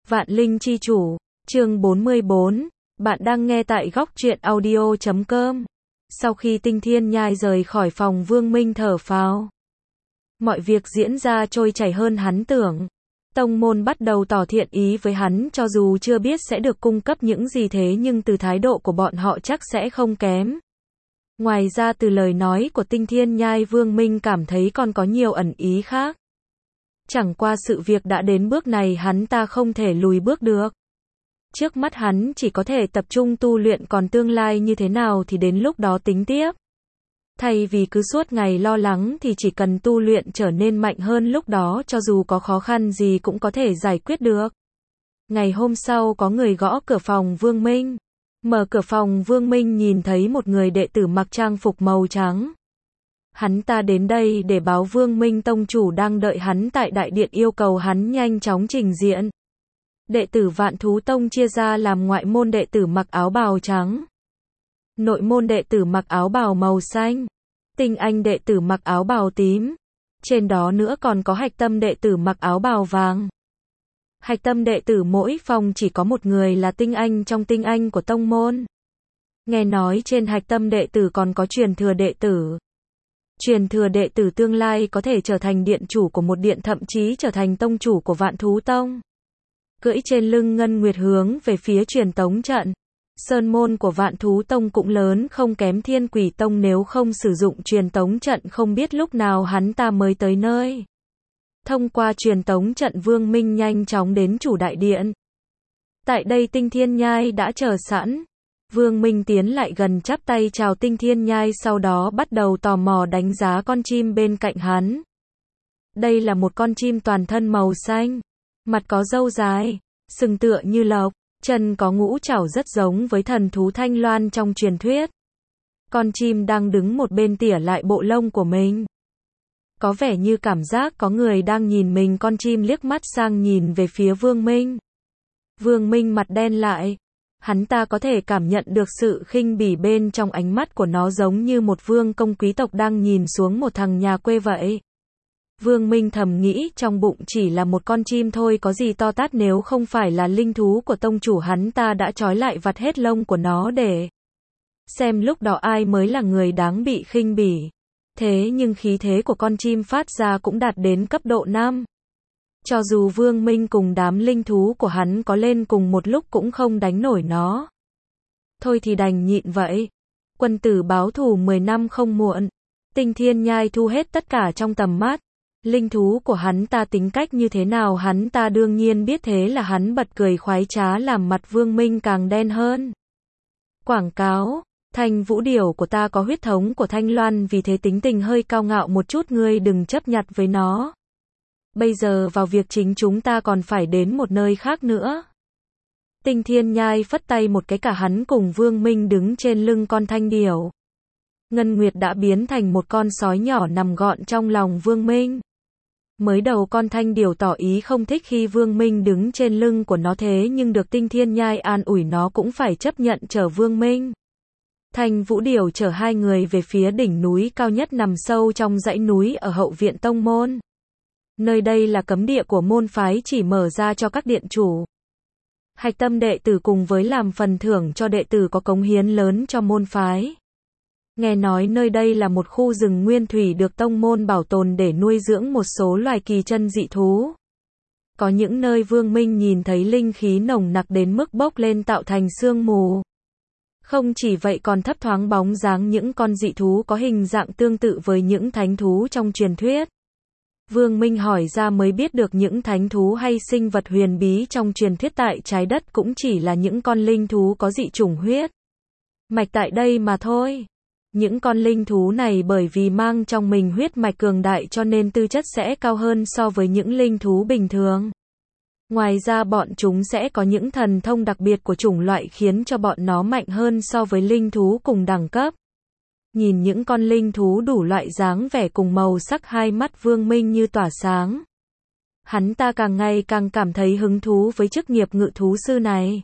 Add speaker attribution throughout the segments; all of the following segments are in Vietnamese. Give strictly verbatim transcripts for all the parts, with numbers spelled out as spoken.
Speaker 1: Vạn Linh Chi Chủ, chương bốn mươi bốn, bạn đang nghe tại góc truyện audio chấm com. Sau khi Tinh Thiên Nhai rời khỏi phòng, Vương Minh thở phào. Mọi việc diễn ra trôi chảy hơn hắn tưởng. Tông môn bắt đầu tỏ thiện ý với hắn, cho dù chưa biết sẽ được cung cấp những gì, thế nhưng từ thái độ của bọn họ chắc sẽ không kém. Ngoài ra, từ lời nói của Tinh Thiên Nhai, Vương Minh cảm thấy còn có nhiều ẩn ý khác. Chẳng qua sự việc đã đến bước này, hắn ta không thể lùi bước được. Trước mắt hắn chỉ có thể tập trung tu luyện, còn tương lai như thế nào thì đến lúc đó tính tiếp. Thay vì cứ suốt ngày lo lắng thì chỉ cần tu luyện trở nên mạnh hơn, lúc đó cho dù có khó khăn gì cũng có thể giải quyết được. Ngày hôm sau có người gõ cửa phòng Vương Minh. Mở cửa phòng, Vương Minh nhìn thấy một người đệ tử mặc trang phục màu trắng. Hắn ta đến đây để báo Vương Minh tông chủ đang đợi hắn tại đại điện, yêu cầu hắn nhanh chóng trình diện. Đệ tử Vạn Thú Tông chia ra làm ngoại môn đệ tử mặc áo bào trắng, nội môn đệ tử mặc áo bào màu xanh, tinh anh đệ tử mặc áo bào tím. Trên đó nữa còn có hạch tâm đệ tử mặc áo bào vàng. Hạch tâm đệ tử mỗi phòng chỉ có một người là tinh anh trong tinh anh của tông môn. Nghe nói trên hạch tâm đệ tử còn có truyền thừa đệ tử. Truyền thừa đệ tử tương lai có thể trở thành điện chủ của một điện, thậm chí trở thành tông chủ của Vạn Thú Tông. Cưỡi trên lưng Ngân Nguyệt hướng về phía truyền tống trận. Sơn môn của Vạn Thú Tông cũng lớn không kém Thiên Quỷ Tông, nếu không sử dụng truyền tống trận không biết lúc nào hắn ta mới tới nơi. Thông qua truyền tống trận, Vương Minh nhanh chóng đến chủ đại điện. Tại đây Tinh Thiên Nhai đã chờ sẵn. Vương Minh tiến lại gần, chắp tay chào Tinh Thiên Nhai, sau đó bắt đầu tò mò đánh giá con chim bên cạnh hắn. Đây là một con chim toàn thân màu xanh, mặt có râu dài, sừng tựa như lộc, chân có ngũ trảo rất giống với thần thú Thanh Loan trong truyền thuyết. Con chim đang đứng một bên tỉa lại bộ lông của mình. Có vẻ như cảm giác có người đang nhìn mình, con chim liếc mắt sang nhìn về phía Vương Minh. Vương Minh mặt đen lại. Hắn ta có thể cảm nhận được sự khinh bỉ bên trong ánh mắt của nó, giống như một vương công quý tộc đang nhìn xuống một thằng nhà quê vậy. Vương Minh thầm nghĩ trong bụng, chỉ là một con chim thôi, có gì to tát, nếu không phải là linh thú của tông chủ hắn ta đã trói lại vặt hết lông của nó để xem lúc đó ai mới là người đáng bị khinh bỉ. Thế nhưng khí thế của con chim phát ra cũng đạt đến cấp độ năm. Cho dù Vương Minh cùng đám linh thú của hắn có lên cùng một lúc cũng không đánh nổi nó. Thôi thì đành nhịn vậy. Quân tử báo thù mười năm không muộn. Tinh Thiên Nhai thu hết tất cả trong tầm mắt. Linh thú của hắn ta tính cách như thế nào hắn ta đương nhiên biết, thế là hắn bật cười khoái trá làm mặt Vương Minh càng đen hơn. Quảng cáo, Thanh Vũ Điểu của ta có huyết thống của Thanh Loan, vì thế tính tình hơi cao ngạo một chút, ngươi đừng chấp nhặt với nó. Bây giờ vào việc chính, chúng ta còn phải đến một nơi khác nữa. Tinh Thiên Nhai phất tay một cái, cả hắn cùng Vương Minh đứng trên lưng con thanh điểu. Ngân Nguyệt đã biến thành một con sói nhỏ nằm gọn trong lòng Vương Minh. Mới đầu con thanh điểu tỏ ý không thích khi Vương Minh đứng trên lưng của nó, thế nhưng được Tinh Thiên Nhai an ủi, nó cũng phải chấp nhận chở Vương Minh. Thanh Vũ Điểu chở hai người về phía đỉnh núi cao nhất nằm sâu trong dãy núi ở hậu viện tông môn. Nơi đây là cấm địa của môn phái, chỉ mở ra cho các điện chủ, hạch tâm đệ tử, cùng với làm phần thưởng cho đệ tử có cống hiến lớn cho môn phái. Nghe nói nơi đây là một khu rừng nguyên thủy được tông môn bảo tồn để nuôi dưỡng một số loài kỳ chân dị thú. Có những nơi Vương Minh nhìn thấy linh khí nồng nặc đến mức bốc lên tạo thành sương mù. Không chỉ vậy, còn thấp thoáng bóng dáng những con dị thú có hình dạng tương tự với những thánh thú trong truyền thuyết. Vương Minh hỏi ra mới biết được những thánh thú hay sinh vật huyền bí trong truyền thuyết tại trái đất cũng chỉ là những con linh thú có dị chủng huyết mạch tại đây mà thôi. Những con linh thú này bởi vì mang trong mình huyết mạch cường đại cho nên tư chất sẽ cao hơn so với những linh thú bình thường. Ngoài ra bọn chúng sẽ có những thần thông đặc biệt của chủng loại khiến cho bọn nó mạnh hơn so với linh thú cùng đẳng cấp. Nhìn những con linh thú đủ loại dáng vẻ cùng màu sắc, hai mắt Vương Minh như tỏa sáng. Hắn ta càng ngày càng cảm thấy hứng thú với chức nghiệp ngự thú sư này.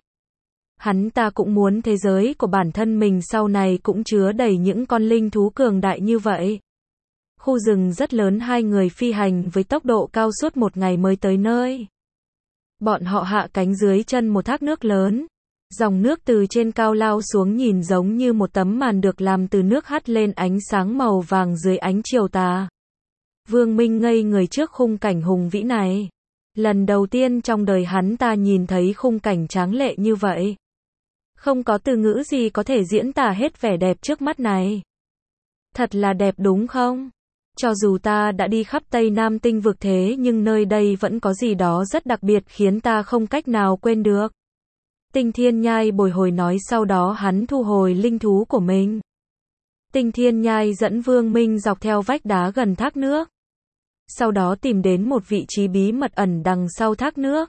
Speaker 1: Hắn ta cũng muốn thế giới của bản thân mình sau này cũng chứa đầy những con linh thú cường đại như vậy. Khu rừng rất lớn, hai người phi hành với tốc độ cao suốt một ngày mới tới nơi. Bọn họ hạ cánh dưới chân một thác nước lớn. Dòng nước từ trên cao lao xuống nhìn giống như một tấm màn được làm từ nước hắt lên ánh sáng màu vàng dưới ánh chiều tà. Vương Minh ngây người trước khung cảnh hùng vĩ này. Lần đầu tiên trong đời hắn ta nhìn thấy khung cảnh tráng lệ như vậy. Không có từ ngữ gì có thể diễn tả hết vẻ đẹp trước mắt này. Thật là đẹp đúng không? Cho dù ta đã đi khắp Tây Nam tinh vực thế nhưng nơi đây vẫn có gì đó rất đặc biệt khiến ta không cách nào quên được. Tinh Thiên Nhai bồi hồi nói, sau đó hắn thu hồi linh thú của mình. Tinh Thiên Nhai dẫn Vương Minh dọc theo vách đá gần thác nước. Sau đó tìm đến một vị trí bí mật ẩn đằng sau thác nước.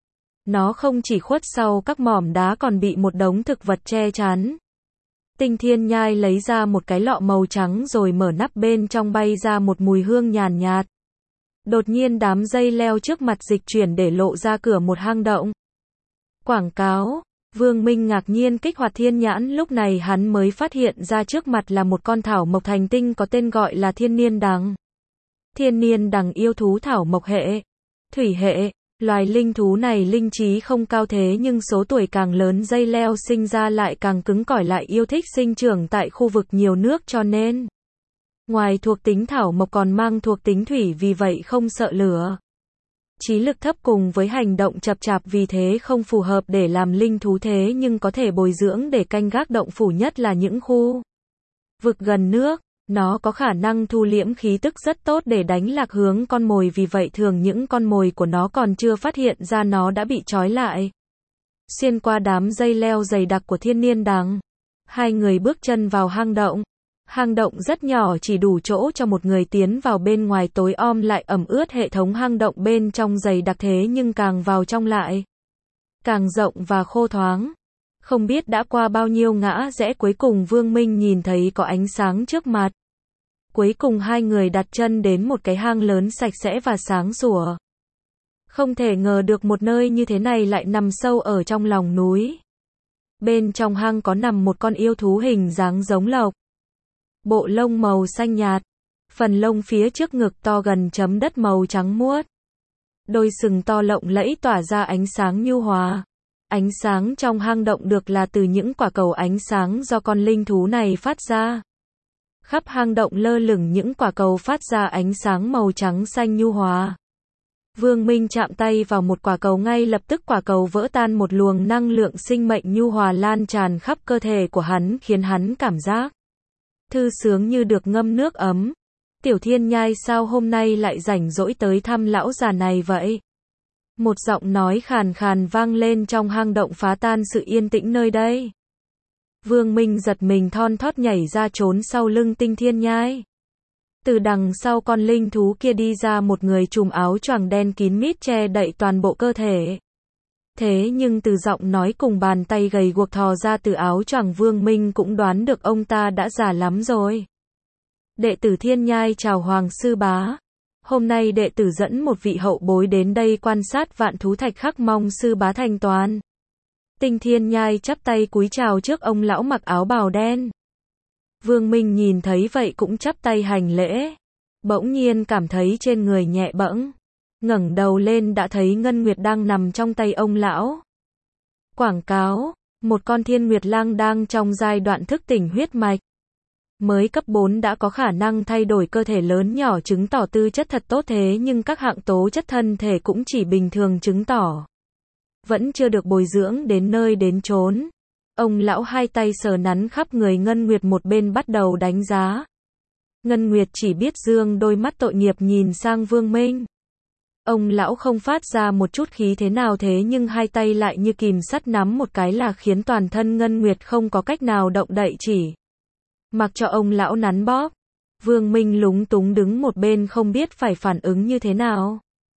Speaker 1: Nó không chỉ khuất sau các mỏm đá còn bị một đống thực vật che chắn. Tinh Thiên Nhai lấy ra một cái lọ màu trắng rồi mở nắp, bên trong bay ra một mùi hương nhàn nhạt. Đột nhiên đám dây leo trước mặt dịch chuyển để lộ ra cửa một hang động. Quảng cáo. Vương Minh ngạc nhiên kích hoạt thiên nhãn, lúc này hắn mới phát hiện ra trước mặt là một con thảo mộc hành tinh có tên gọi là thiên niên đằng. Thiên niên đằng yêu thú thảo mộc hệ, thủy hệ. Loài linh thú này linh trí không cao thế nhưng số tuổi càng lớn dây leo sinh ra lại càng cứng cỏi, lại yêu thích sinh trưởng tại khu vực nhiều nước, cho nên ngoài thuộc tính thảo mộc còn mang thuộc tính thủy, vì vậy không sợ lửa. Trí lực thấp cùng với hành động chậm chạp, vì thế không phù hợp để làm linh thú, thế nhưng có thể bồi dưỡng để canh gác động phủ, nhất là những khu vực gần nước. Nó có khả năng thu liễm khí tức rất tốt để đánh lạc hướng con mồi, vì vậy thường những con mồi của nó còn chưa phát hiện ra nó đã bị trói lại. Xuyên qua đám dây leo dày đặc của thiên niên đằng, hai người bước chân vào hang động. Hang động rất nhỏ, chỉ đủ chỗ cho một người tiến vào, bên ngoài tối om lại ẩm ướt, hệ thống hang động bên trong dày đặc thế nhưng càng vào trong lại càng rộng và khô thoáng. Không biết đã qua bao nhiêu ngã rẽ, cuối cùng Vương Minh nhìn thấy có ánh sáng trước mặt. Cuối cùng hai người đặt chân đến một cái hang lớn sạch sẽ và sáng sủa. Không thể ngờ được một nơi như thế này lại nằm sâu ở trong lòng núi. Bên trong hang có nằm một con yêu thú hình dáng giống lộc. Bộ lông màu xanh nhạt. Phần lông phía trước ngực to gần chấm đất màu trắng muốt. Đôi sừng to lộng lẫy tỏa ra ánh sáng nhu hòa. Ánh sáng trong hang động được là từ những quả cầu ánh sáng do con linh thú này phát ra. Khắp hang động lơ lửng những quả cầu phát ra ánh sáng màu trắng xanh nhu hòa. Vương Minh chạm tay vào một quả cầu, ngay lập tức quả cầu vỡ tan, một luồng năng lượng sinh mệnh nhu hòa lan tràn khắp cơ thể của hắn, khiến hắn cảm giác thư sướng như được ngâm nước ấm. Tiểu Thiên Nhai, sao hôm nay lại rảnh rỗi tới thăm lão già này vậy? Một giọng nói khàn khàn vang lên trong hang động, phá tan sự yên tĩnh nơi đây. Vương Minh giật mình thon thót nhảy ra trốn sau lưng Tinh Thiên Nhai. Từ đằng sau con linh thú kia đi ra một người trùm áo choàng đen kín mít che đậy toàn bộ cơ thể. Thế nhưng từ giọng nói cùng bàn tay gầy guộc thò ra từ áo choàng, Vương Minh cũng đoán được ông ta đã già lắm rồi. Đệ tử Thiên Nhai chào Hoàng sư bá. Hôm nay đệ tử dẫn một vị hậu bối đến đây quan sát vạn thú thạch khắc, mong sư bá thành toàn. Tinh Thiên Nhai chắp tay cúi chào trước ông lão mặc áo bào đen. Vương Minh nhìn thấy vậy cũng chắp tay hành lễ. Bỗng nhiên cảm thấy trên người nhẹ bẫng. Ngẩng đầu lên đã thấy Ngân Nguyệt đang nằm trong tay ông lão. Quảng cáo. Một con thiên nguyệt lang đang trong giai đoạn thức tỉnh huyết mạch. Mới cấp bốn đã có khả năng thay đổi cơ thể lớn nhỏ, chứng tỏ tư chất thật tốt, thế nhưng các hạng tố chất thân thể cũng chỉ bình thường, chứng tỏ vẫn chưa được bồi dưỡng đến nơi đến chốn. Ông lão hai tay sờ nắn khắp người Ngân Nguyệt, một bên bắt đầu đánh giá. Ngân Nguyệt chỉ biết dương đôi mắt tội nghiệp nhìn sang Vương Minh. Ông lão không phát ra một chút khí thế nào, thế nhưng hai tay lại như kìm sắt nắm một cái là khiến toàn thân Ngân Nguyệt không có cách nào động đậy, chỉ mặc cho ông lão nắn bóp. Vương Minh lúng túng đứng một bên không biết phải phản ứng như thế nào.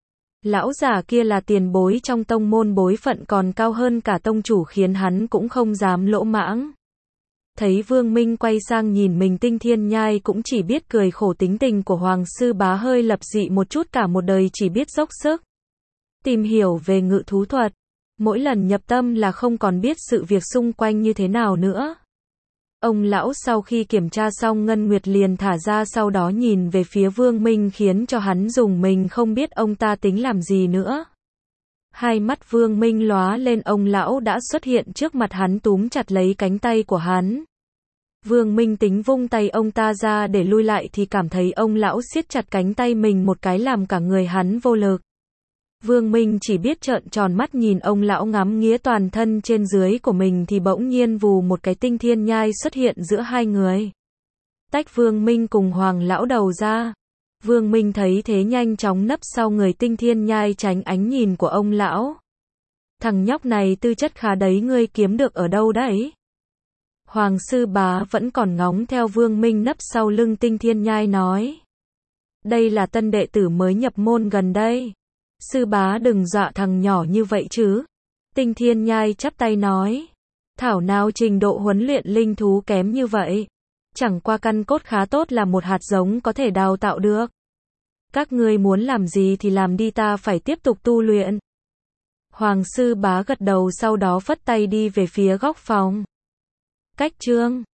Speaker 1: Lão già kia là tiền bối trong tông môn, bối phận còn cao hơn cả tông chủ, khiến hắn cũng không dám lỗ mãng. Thấy Vương Minh quay sang nhìn mình, Tinh Thiên Nhai cũng chỉ biết cười khổ, tính tình của Hoàng sư bá hơi lập dị một chút, cả một đời chỉ biết dốc sức tìm hiểu về ngự thú thuật. Mỗi lần nhập tâm là không còn biết sự việc xung quanh như thế nào nữa. Ông lão sau khi kiểm tra xong Ngân Nguyệt liền thả ra, sau đó nhìn về phía Vương Minh khiến cho hắn dùng mình, không biết ông ta tính làm gì nữa. Hai mắt Vương Minh lóa lên, ông lão đã xuất hiện trước mặt hắn, túm chặt lấy cánh tay của hắn. Vương Minh tính vung tay ông ta ra để lui lại thì cảm thấy ông lão siết chặt cánh tay mình một cái làm cả người hắn vô lực. Vương Minh chỉ biết trợn tròn mắt nhìn ông lão ngắm nghía toàn thân trên dưới của mình thì bỗng nhiên vù một cái tinh thiên nhai xuất hiện giữa hai người. Tách Vương Minh cùng Hoàng lão đầu ra. Vương Minh thấy thế nhanh chóng nấp sau người tinh thiên nhai tránh ánh nhìn của ông lão. Thằng nhóc này tư chất khá đấy, ngươi kiếm được ở đâu đấy? Hoàng sư bá vẫn còn ngóng theo Vương Minh nấp sau lưng tinh thiên nhai nói. Đây là tân đệ tử mới nhập môn gần đây. Sư bá đừng dọa thằng nhỏ như vậy chứ. Tinh thiên nhai chắp tay nói. Thảo nào trình độ huấn luyện linh thú kém như vậy. Chẳng qua căn cốt khá tốt là một hạt giống có thể đào tạo được. Các ngươi muốn làm gì thì làm đi, ta phải tiếp tục tu luyện. Hoàng sư bá gật đầu, sau đó phất tay đi về phía góc phòng. Cách chương